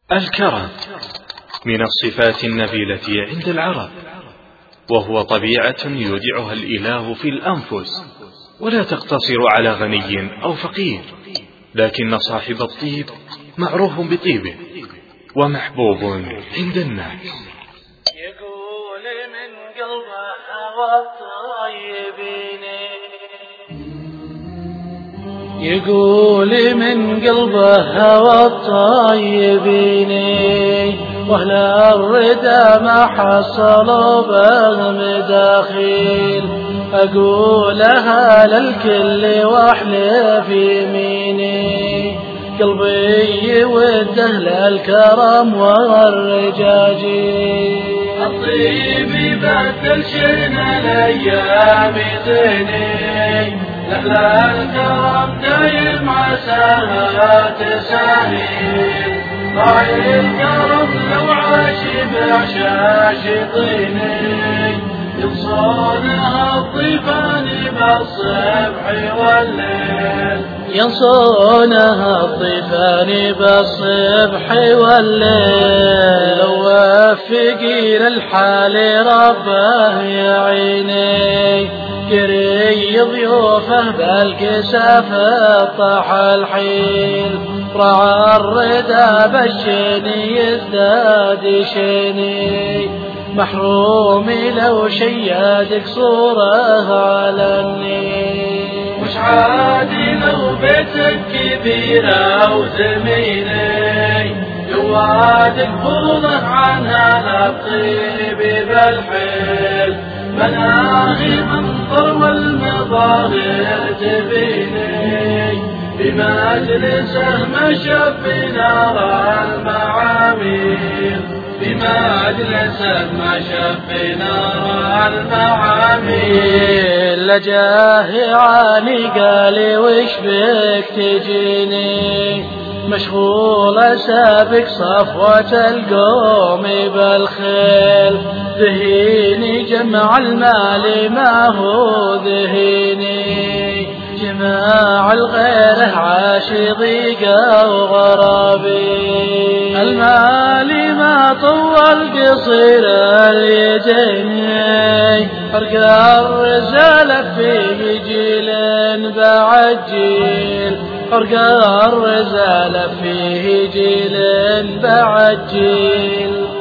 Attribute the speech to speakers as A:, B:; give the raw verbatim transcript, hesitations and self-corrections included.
A: الكرم من الصفات النبيلة عند العرب، وهو طبيعة يودعها الإله في الأنفس، ولا تقتصر على غني أو فقير، لكن صاحب الطيب معروف بطيبه ومحبوب عند الناس.
B: يقول من قلبه هوى الطيبين، يقول من قلبه هوى الطيبين، واهل الردى ما حصلوا به مداخيل، اقولها للكل واحلف يميني، قلبي يوده للكرم والرجاجيل. الطيب بدل شن الايام زيني، لأهل الكرم دايم عساها تساهيل، راعي الكرم لو عاش بعشاش طيني، ينصونها الطيفان بالصبح والليل، ينصونها الطيفان بالصبح والليل. لو وفقي للحال ربه يعيني، قري ضيوفه بالكساف طاح الحيل، رعى الردى بالشيني يزداد شيني، محرومي لو شيادك صوره على النيل. وش عادي لو بيتك كبيرة وزميني، جوادك بوضح عنها الطيب بالحيل، مناهي منظر والمظاهر تبيني، بمجلسه مشى في نار المعاميل، بمجلسه مشى في نار المعاميل. لجاه عاني قالي وش بك تجيني، مشغول سابق صفوة القوم بالخيل، ذهيني جمع المال ما هو ذهيني، جماع الغيره عاش ضيقه وغرابي، المال ما طول قصير اليدين، فرق الرجال فيه جيل بعد جيل، فرق الرجال فيه جيل بعد جيل.